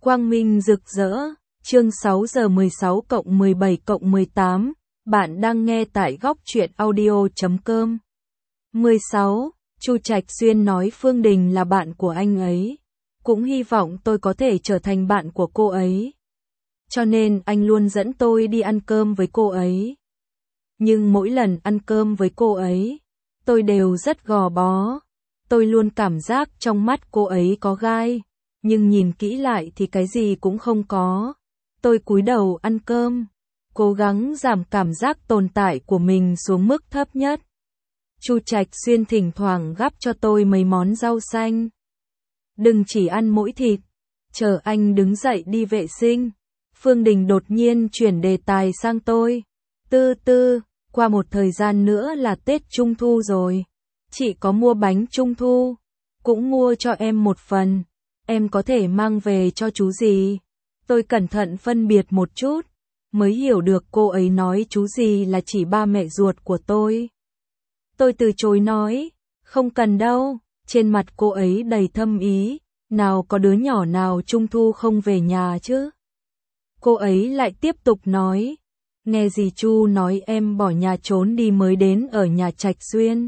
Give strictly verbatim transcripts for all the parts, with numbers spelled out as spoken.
Quang minh rực rỡ, chương sáu giờ mười sáu cộng mười bảy cộng mười tám, bạn đang nghe tại góc truyện audio chấm com. mười sáu, Chu Trạch Xuyên nói Phương Đình là bạn của anh ấy, cũng hy vọng tôi có thể trở thành bạn của cô ấy. Cho nên anh luôn dẫn tôi đi ăn cơm với cô ấy. Nhưng mỗi lần ăn cơm với cô ấy, tôi đều rất gò bó. Tôi luôn cảm giác trong mắt cô ấy có gai, nhưng nhìn kỹ lại thì cái gì cũng không có. Tôi cúi đầu ăn cơm, cố gắng giảm cảm giác tồn tại của mình xuống mức thấp nhất. Chu Trạch Xuyên thỉnh thoảng gắp cho tôi mấy món rau xanh. Đừng chỉ ăn mỗi thịt. Chờ anh đứng dậy đi vệ sinh, Phương Đình đột nhiên chuyển đề tài sang tôi. Tư tư, qua một thời gian nữa là Tết Trung Thu rồi. Chị có mua bánh Trung Thu, cũng mua cho em một phần. Em có thể mang về cho chú gì? Tôi cẩn thận phân biệt một chút, mới hiểu được cô ấy nói chú gì là chỉ ba mẹ ruột của tôi. Tôi từ chối nói, không cần đâu. Trên mặt cô ấy đầy thâm ý, nào có đứa nhỏ nào Trung Thu không về nhà chứ? Cô ấy lại tiếp tục nói, nghe dì Chu nói em bỏ nhà trốn đi mới đến ở nhà Trạch Xuyên.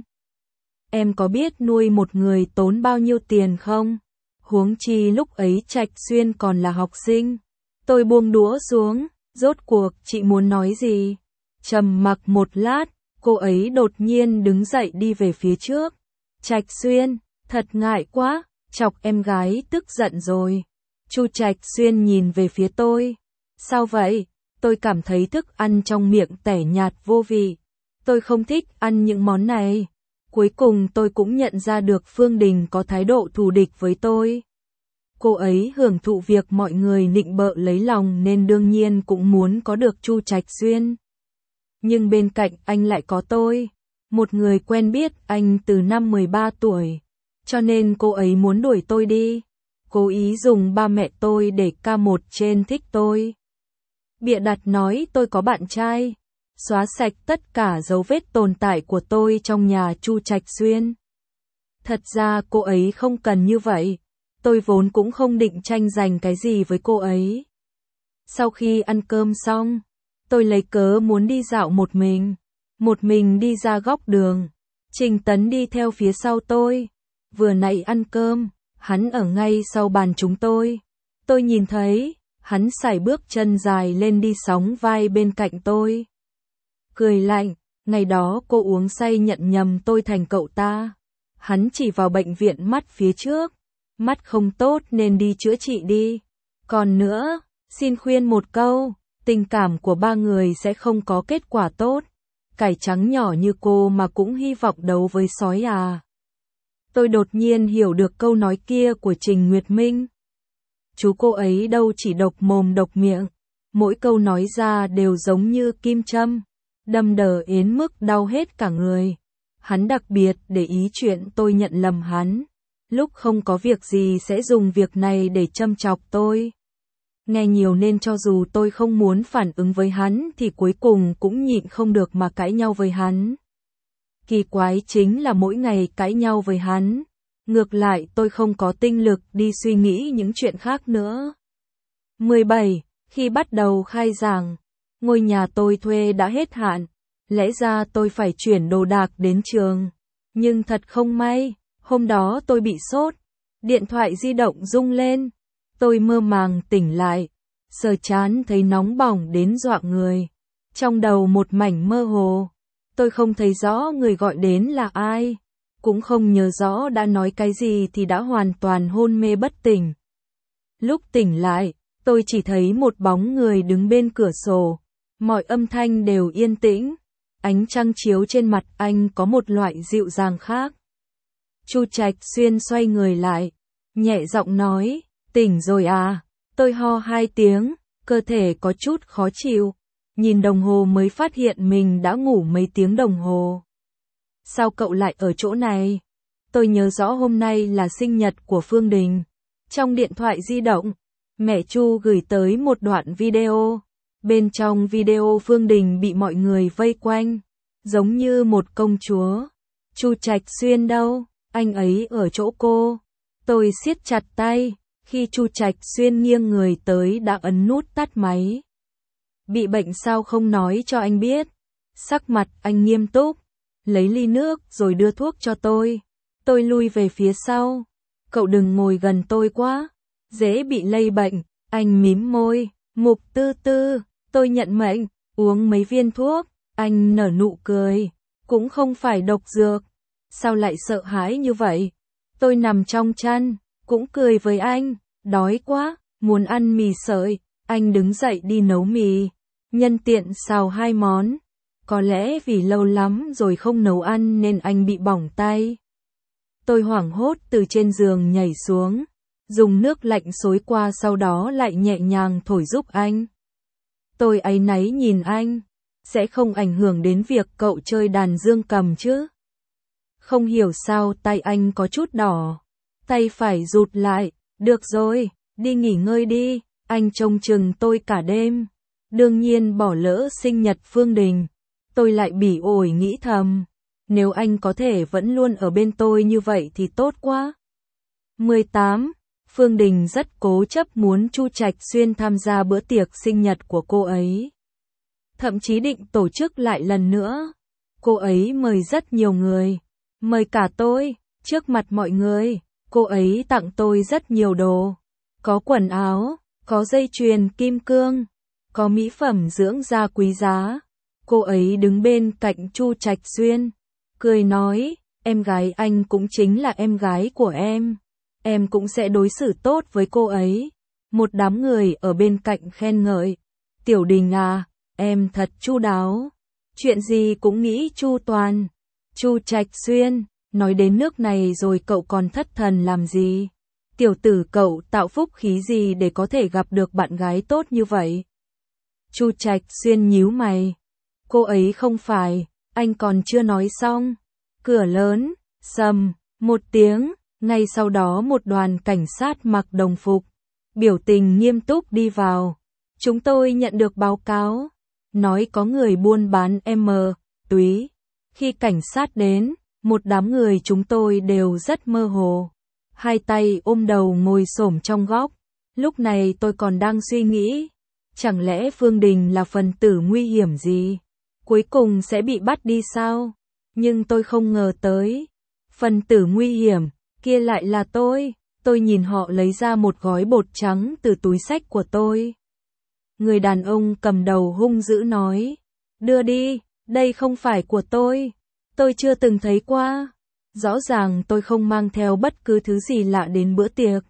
Em có biết nuôi một người tốn bao nhiêu tiền không? Huống chi lúc ấy Trạch Xuyên còn là học sinh. Tôi buông đũa xuống, rốt cuộc chị muốn nói gì? Trầm mặc một lát, cô ấy đột nhiên đứng dậy đi về phía trước. Trạch Xuyên, thật ngại quá, chọc em gái tức giận rồi. Chu Trạch Xuyên nhìn về phía tôi. Sao vậy? Tôi cảm thấy thức ăn trong miệng tẻ nhạt vô vị. Tôi không thích ăn những món này. Cuối cùng tôi cũng nhận ra được Phương Đình có thái độ thù địch với tôi. Cô ấy hưởng thụ việc mọi người nịnh bợ lấy lòng nên đương nhiên cũng muốn có được Chu Trạch Xuyên. Nhưng bên cạnh anh lại có tôi, một người quen biết anh từ năm mười ba tuổi, cho nên cô ấy muốn đuổi tôi đi, cố ý dùng ba mẹ tôi để ca một trên thích tôi. Bịa đặt nói tôi có bạn trai, xóa sạch tất cả dấu vết tồn tại của tôi trong nhà Chu Trạch Xuyên. Thật ra cô ấy không cần như vậy, tôi vốn cũng không định tranh giành cái gì với cô ấy. Sau khi ăn cơm xong, tôi lấy cớ muốn đi dạo một mình, một mình đi ra góc đường. Trình Tấn đi theo phía sau tôi, vừa nãy ăn cơm, hắn ở ngay sau bàn chúng tôi. Tôi nhìn thấy, hắn sải bước chân dài lên đi sóng vai bên cạnh tôi. Cười lạnh, ngày đó cô uống say nhận nhầm tôi thành cậu ta. Hắn chỉ vào bệnh viện mắt phía trước, mắt không tốt nên đi chữa trị đi. Còn nữa, xin khuyên một câu, tình cảm của ba người sẽ không có kết quả tốt. Cải trắng nhỏ như cô mà cũng hy vọng đấu với sói à. Tôi đột nhiên hiểu được câu nói kia của Trình Nguyệt Minh. Chú cô ấy đâu chỉ độc mồm độc miệng, mỗi câu nói ra đều giống như kim châm, đâm đờ đến mức đau hết cả người. Hắn đặc biệt để ý chuyện tôi nhận lầm hắn, lúc không có việc gì sẽ dùng việc này để châm chọc tôi. Nghe nhiều nên cho dù tôi không muốn phản ứng với hắn thì cuối cùng cũng nhịn không được mà cãi nhau với hắn. Kỳ quái chính là mỗi ngày cãi nhau với hắn, ngược lại tôi không có tinh lực đi suy nghĩ những chuyện khác nữa. mười bảy. Khi bắt đầu khai giảng, ngôi nhà tôi thuê đã hết hạn, lẽ ra tôi phải chuyển đồ đạc đến trường. Nhưng thật không may, hôm đó tôi bị sốt, điện thoại di động rung lên. Tôi mơ màng tỉnh lại, sờ trán thấy nóng bỏng đến dọa người. Trong đầu một mảnh mơ hồ, tôi không thấy rõ người gọi đến là ai, cũng không nhớ rõ đã nói cái gì thì đã hoàn toàn hôn mê bất tỉnh. Lúc tỉnh lại, tôi chỉ thấy một bóng người đứng bên cửa sổ, mọi âm thanh đều yên tĩnh, ánh trăng chiếu trên mặt anh có một loại dịu dàng khác. Chu Trạch Xuyên xoay người lại, nhẹ giọng nói, tỉnh rồi à? Tôi ho hai tiếng, cơ thể có chút khó chịu, nhìn đồng hồ mới phát hiện mình đã ngủ mấy tiếng đồng hồ. Sao cậu lại ở chỗ này? Tôi nhớ rõ hôm nay là sinh nhật của Phương Đình. Trong điện thoại di động, mẹ Chu gửi tới một đoạn video. Bên trong video Phương Đình bị mọi người vây quanh, giống như một công chúa. Chu Trạch Xuyên đâu? Anh ấy ở chỗ cô. Tôi siết chặt tay, Khi Chu Trạch Xuyên nghiêng người tới đã ấn nút tắt máy. Bị bệnh sao không nói cho anh biết? Sắc mặt anh nghiêm túc, lấy ly nước rồi đưa thuốc cho tôi. Tôi lui về phía sau. Cậu đừng ngồi gần tôi quá, dễ bị lây bệnh. Anh mím môi, Mục Tư Tư, tôi nhận mệnh, uống mấy viên thuốc. Anh nở nụ cười, cũng không phải độc dược. Sao lại sợ hãi như vậy? Tôi nằm trong chăn, cũng cười với anh, đói quá, muốn ăn mì sợi. Anh đứng dậy đi nấu mì, nhân tiện xào hai món. Có lẽ vì lâu lắm rồi không nấu ăn nên anh bị bỏng tay. Tôi hoảng hốt từ trên giường nhảy xuống, dùng nước lạnh xối qua sau đó lại nhẹ nhàng thổi giúp anh. Tôi áy náy nhìn anh, sẽ không ảnh hưởng đến việc cậu chơi đàn dương cầm chứ? Không hiểu sao tay anh có chút đỏ, tay phải rụt lại, được rồi, đi nghỉ ngơi đi, anh trông chừng tôi cả đêm. Đương nhiên bỏ lỡ sinh nhật Phương Đình, tôi lại bỉ ổi nghĩ thầm, nếu anh có thể vẫn luôn ở bên tôi như vậy thì tốt quá. mười tám. Phương Đình rất cố chấp muốn Chu Trạch Xuyên tham gia bữa tiệc sinh nhật của cô ấy. Thậm chí định tổ chức lại lần nữa. Cô ấy mời rất nhiều người, mời cả tôi, trước mặt mọi người. Cô ấy tặng tôi rất nhiều đồ, có quần áo, có dây chuyền kim cương, có mỹ phẩm dưỡng da quý giá. Cô ấy đứng bên cạnh Chu Trạch Xuyên, cười nói, em gái anh cũng chính là em gái của em, em cũng sẽ đối xử tốt với cô ấy. Một đám người ở bên cạnh khen ngợi, Tiểu Đình à, em thật chu đáo, chuyện gì cũng nghĩ chu toàn. Chu Trạch Xuyên, nói đến nước này rồi cậu còn thất thần làm gì? Tiểu tử cậu tạo phúc khí gì để có thể gặp được bạn gái tốt như vậy? Chu Trạch Xuyên nhíu mày. Cô ấy không phải, anh còn chưa nói xong. Cửa lớn, sầm, một tiếng, ngay sau đó một đoàn cảnh sát mặc đồng phục, biểu tình nghiêm túc đi vào. Chúng tôi nhận được báo cáo, nói có người buôn bán M, túy. Khi cảnh sát đến, một đám người chúng tôi đều rất mơ hồ, hai tay ôm đầu ngồi xổm trong góc. Lúc này tôi còn đang suy nghĩ, chẳng lẽ Phương Đình là phần tử nguy hiểm gì, cuối cùng sẽ bị bắt đi sao? Nhưng tôi không ngờ tới, phần tử nguy hiểm kia lại là tôi. Tôi nhìn họ lấy ra một gói bột trắng từ túi xách của tôi. Người đàn ông cầm đầu hung dữ nói, đưa đi, đây không phải của tôi, tôi chưa từng thấy qua. Rõ ràng tôi không mang theo bất cứ thứ gì lạ đến bữa tiệc.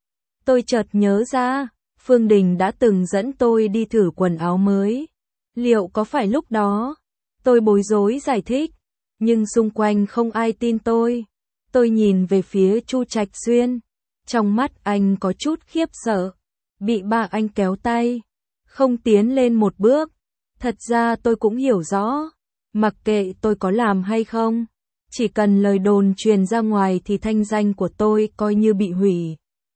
Tôi chợt nhớ ra, Phương Đình đã từng dẫn tôi đi thử quần áo mới. Liệu có phải lúc đó? Tôi bối rối giải thích, nhưng xung quanh không ai tin tôi. Tôi nhìn về phía Chu Trạch Xuyên, trong mắt anh có chút khiếp sợ, bị ba anh kéo tay, không tiến lên một bước. Thật ra tôi cũng hiểu rõ, mặc kệ tôi có làm hay không, chỉ cần lời đồn truyền ra ngoài thì thanh danh của tôi coi như bị hủy.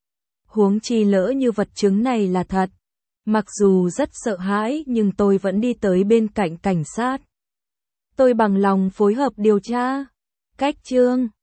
Huống chi lỡ như vật chứng này là thật. Mặc dù rất sợ hãi nhưng tôi vẫn đi tới bên cạnh cảnh sát. Tôi bằng lòng phối hợp điều tra. Cách chương